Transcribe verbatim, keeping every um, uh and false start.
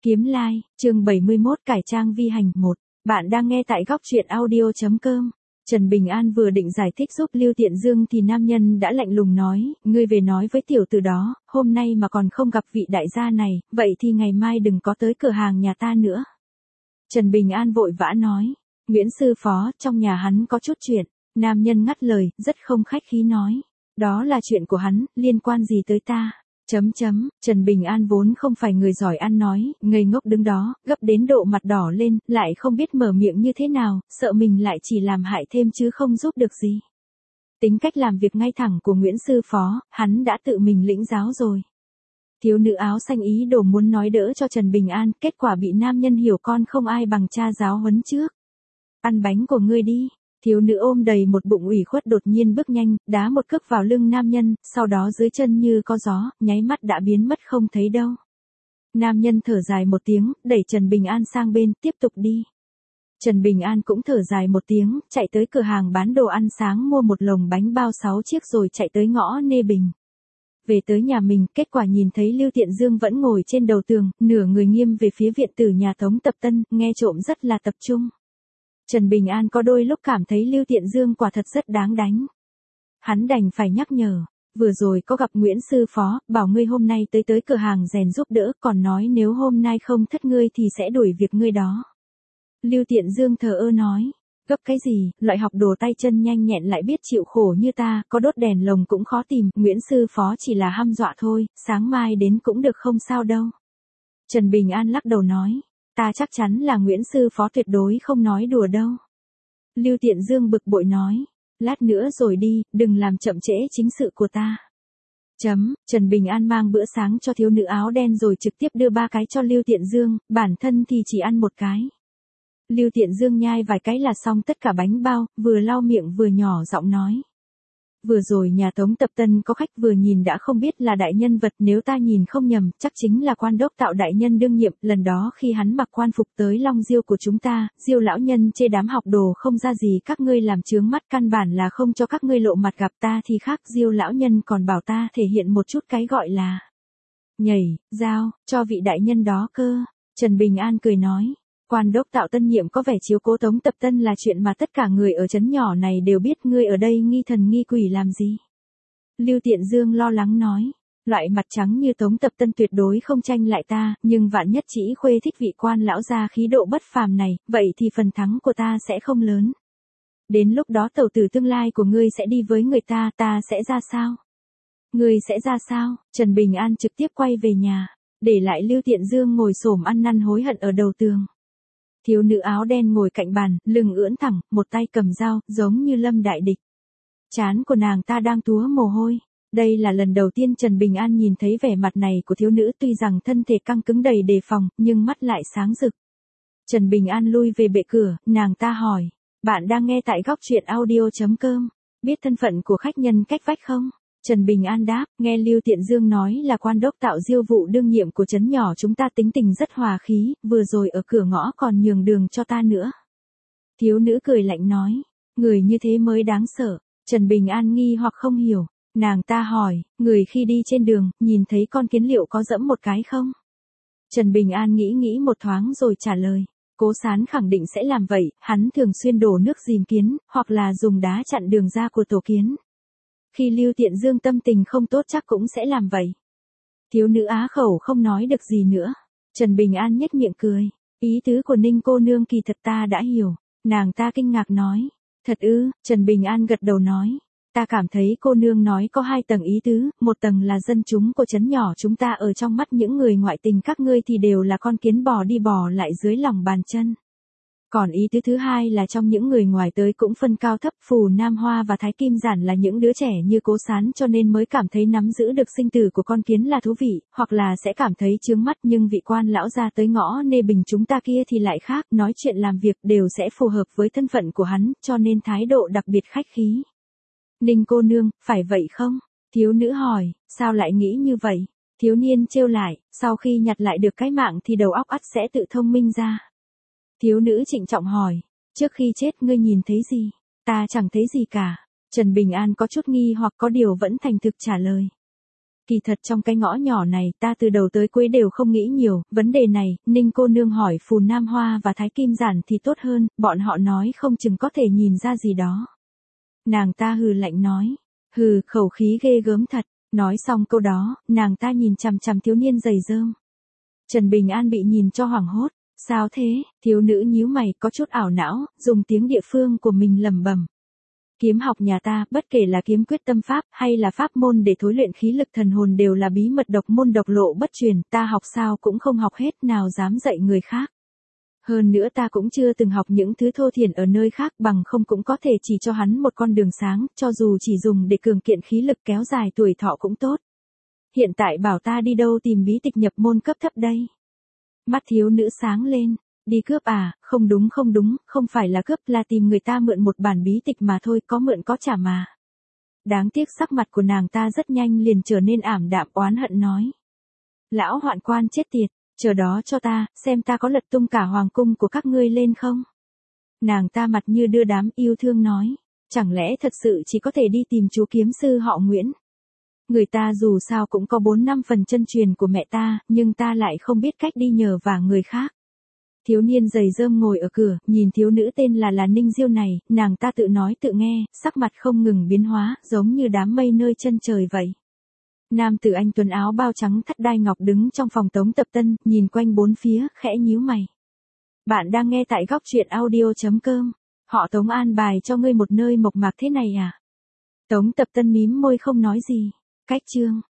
Kiếm Lai, chương bảy mươi mốt cải trang vi hành một. Bạn đang nghe tại góc truyện audio chấm com. Trần Bình An vừa định giải thích giúp Lưu Tiện Dương thì nam nhân đã lạnh lùng nói, ngươi về nói với tiểu tử đó, hôm nay mà còn không gặp vị đại gia này, vậy thì ngày mai đừng có tới cửa hàng nhà ta nữa. Trần Bình An vội vã nói, Nguyễn sư phó, trong nhà hắn có chút chuyện. Nam nhân ngắt lời, rất không khách khí nói, đó là chuyện của hắn, liên quan gì tới ta. Chấm chấm, Trần Bình An vốn không phải người giỏi ăn nói, ngây ngốc đứng đó, gấp đến độ mặt đỏ lên, lại không biết mở miệng như thế nào, sợ mình lại chỉ làm hại thêm chứ không giúp được gì. Tính cách làm việc ngay thẳng của Nguyễn sư phó, hắn đã tự mình lĩnh giáo rồi. Thiếu nữ áo xanh ý đồ muốn nói đỡ cho Trần Bình An, kết quả bị nam nhân hiểu con không ai bằng cha giáo huấn trước. Ăn bánh của ngươi đi. Thiếu nữ ôm đầy một bụng ủy khuất đột nhiên bước nhanh, đá một cước vào lưng nam nhân, sau đó dưới chân như có gió, nháy mắt đã biến mất không thấy đâu. Nam nhân thở dài một tiếng, đẩy Trần Bình An sang bên, tiếp tục đi. Trần Bình An cũng thở dài một tiếng, chạy tới cửa hàng bán đồ ăn sáng mua một lồng bánh bao sáu chiếc rồi chạy tới ngõ Nê Bình. Về tới nhà mình, kết quả nhìn thấy Lưu Tiện Dương vẫn ngồi trên đầu tường, nửa người nghiêng về phía viện tử nhà Tống Tập Tân, nghe trộm rất là tập trung. Trần Bình An có đôi lúc cảm thấy Lưu Tiện Dương quả thật rất đáng đánh. Hắn đành phải nhắc nhở, vừa rồi có gặp Nguyễn sư phó, bảo ngươi hôm nay tới tới cửa hàng rèn giúp đỡ, còn nói nếu hôm nay không thất ngươi thì sẽ đuổi việc ngươi đó. Lưu Tiện Dương thờ ơ nói, gấp cái gì, loại học đồ tay chân nhanh nhẹn lại biết chịu khổ như ta, có đốt đèn lồng cũng khó tìm, Nguyễn sư phó chỉ là hăm dọa thôi, sáng mai đến cũng được không sao đâu. Trần Bình An lắc đầu nói, ta chắc chắn là Nguyễn sư phó tuyệt đối không nói đùa đâu. Lưu Tiện Dương bực bội nói, lát nữa rồi đi, đừng làm chậm trễ chính sự của ta. Chấm, Trần Bình An mang bữa sáng cho thiếu nữ áo đen rồi trực tiếp đưa ba cái cho Lưu Tiện Dương, bản thân thì chỉ ăn một cái. Lưu Tiện Dương nhai vài cái là xong tất cả bánh bao, vừa lau miệng vừa nhỏ giọng nói. Vừa rồi nhà Tống Tập Tân có khách vừa nhìn đã không biết là đại nhân vật, nếu ta nhìn không nhầm, chắc chính là quan đốc tạo đại nhân đương nhiệm, lần đó khi hắn mặc quan phục tới Long Diêu của chúng ta, Diêu lão nhân chê đám học đồ không ra gì các ngươi làm chướng mắt, căn bản là không cho các ngươi lộ mặt, gặp ta thì khác, Diêu lão nhân còn bảo ta thể hiện một chút cái gọi là nhảy, dao, cho vị đại nhân đó cơ. Trần Bình An cười nói. Quan đốc tạo tân nhiệm có vẻ chiếu cố Tống Tập Tân là chuyện mà tất cả người ở trấn nhỏ này đều biết, ngươi ở đây nghi thần nghi quỷ làm gì? Lưu Tiện Dương lo lắng nói, loại mặt trắng như Tống Tập Tân tuyệt đối không tranh lại ta, nhưng vạn nhất chỉ khuê thích vị quan lão gia khí độ bất phàm này, vậy thì phần thắng của ta sẽ không lớn. Đến lúc đó tẩu tử tương lai của ngươi sẽ đi với người ta, ta sẽ ra sao? Ngươi sẽ ra sao? Trần Bình An trực tiếp quay về nhà, để lại Lưu Tiện Dương ngồi xổm ăn năn hối hận ở đầu tường. Thiếu nữ áo đen ngồi cạnh bàn, lưng ưỡn thẳng, một tay cầm dao, giống như lâm đại địch. Trán của nàng ta đang túa mồ hôi. Đây là lần đầu tiên Trần Bình An nhìn thấy vẻ mặt này của thiếu nữ, tuy rằng thân thể căng cứng đầy đề phòng, nhưng mắt lại sáng rực. Trần Bình An lui về bệ cửa, nàng ta hỏi, bạn đang nghe tại góc truyện audio chấm com, biết thân phận của khách nhân cách vách không? Trần Bình An đáp, nghe Lưu Tiện Dương nói là quan đốc tạo Diêu vụ đương nhiệm của trấn nhỏ chúng ta, tính tình rất hòa khí, vừa rồi ở cửa ngõ còn nhường đường cho ta nữa. Thiếu nữ cười lạnh nói, người như thế mới đáng sợ. Trần Bình An nghi hoặc không hiểu, nàng ta hỏi, người khi đi trên đường, nhìn thấy con kiến liệu có dẫm một cái không? Trần Bình An nghĩ nghĩ một thoáng rồi trả lời, Cố Sán khẳng định sẽ làm vậy, hắn thường xuyên đổ nước dìm kiến, hoặc là dùng đá chặn đường ra của tổ kiến. Khi Lưu Tiện Dương tâm tình không tốt chắc cũng sẽ làm vậy. Thiếu nữ á khẩu không nói được gì nữa. Trần Bình An nhếch miệng cười. Ý tứ của Ninh cô nương kỳ thật ta đã hiểu. Nàng ta kinh ngạc nói. Thật ư? Trần Bình An gật đầu nói. Ta cảm thấy cô nương nói có hai tầng ý tứ. Một tầng là dân chúng của trấn nhỏ chúng ta, ở trong mắt những người ngoại tình các ngươi thì đều là con kiến bò đi bò lại dưới lòng bàn chân. Còn ý tứ thứ hai là trong những người ngoài tới cũng phân cao thấp, Phù Nam Hoa và Thái Kim Giản là những đứa trẻ như Cố Sán cho nên mới cảm thấy nắm giữ được sinh tử của con kiến là thú vị, hoặc là sẽ cảm thấy chướng mắt, nhưng vị quan lão gia tới ngõ Nê Bình chúng ta kia thì lại khác, nói chuyện làm việc đều sẽ phù hợp với thân phận của hắn, cho nên thái độ đặc biệt khách khí. Ninh cô nương, phải vậy không? Thiếu nữ hỏi, sao lại nghĩ như vậy? Thiếu niên trêu lại, sau khi nhặt lại được cái mạng thì đầu óc ắt sẽ tự thông minh ra. Thiếu nữ trịnh trọng hỏi, trước khi chết ngươi nhìn thấy gì? Ta chẳng thấy gì cả. Trần Bình An có chút nghi hoặc có điều vẫn thành thực trả lời. Kỳ thật trong cái ngõ nhỏ này ta từ đầu tới cuối đều không nghĩ nhiều, vấn đề này, Ninh cô nương hỏi Phù Nam Hoa và Thái Kim Giản thì tốt hơn, bọn họ nói không chừng có thể nhìn ra gì đó. Nàng ta hừ lạnh nói, hừ, khẩu khí ghê gớm thật, nói xong câu đó, nàng ta nhìn chằm chằm thiếu niên giày rơm. Trần Bình An bị nhìn cho hoảng hốt, sao thế, thiếu nữ nhíu mày có chút ảo não, dùng tiếng địa phương của mình lẩm bẩm. Kiếm học nhà ta, bất kể là kiếm quyết tâm pháp hay là pháp môn để thối luyện khí lực thần hồn đều là bí mật độc môn độc lộ bất truyền, ta học sao cũng không học hết, nào dám dạy người khác. Hơn nữa ta cũng chưa từng học những thứ thô thiển ở nơi khác, bằng không cũng có thể chỉ cho hắn một con đường sáng, cho dù chỉ dùng để cường kiện khí lực kéo dài tuổi thọ cũng tốt. Hiện tại bảo ta đi đâu tìm bí tịch nhập môn cấp thấp đây? Mắt thiếu nữ sáng lên. Đi cướp à, không đúng không đúng, không phải là cướp, là tìm người ta mượn một bản bí tịch mà thôi, có mượn có trả mà. Đáng tiếc sắc mặt của nàng ta rất nhanh liền trở nên ảm đạm, oán hận nói. Lão hoạn quan chết tiệt, chờ đó cho ta, xem ta có lật tung cả hoàng cung của các ngươi lên không. Nàng ta mặt như đưa đám, yêu thương nói, chẳng lẽ thật sự chỉ có thể đi tìm chú kiếm sư họ Nguyễn. Người ta dù sao cũng có bốn năm phần chân truyền của mẹ ta, nhưng ta lại không biết cách đi nhờ vả người khác. Thiếu niên giày rơm ngồi ở cửa, nhìn thiếu nữ tên là là Ninh Diêu này, nàng ta tự nói tự nghe, sắc mặt không ngừng biến hóa, giống như đám mây nơi chân trời vậy. Nam tử anh tuấn áo bao trắng thắt đai ngọc đứng trong phòng Tống Tập Tân, nhìn quanh bốn phía, khẽ nhíu mày. Bạn đang nghe tại góc truyện audio.com. Họ Tống an bài cho ngươi một nơi mộc mạc thế này à? Tống Tập Tân mím môi không nói gì. Cách chương.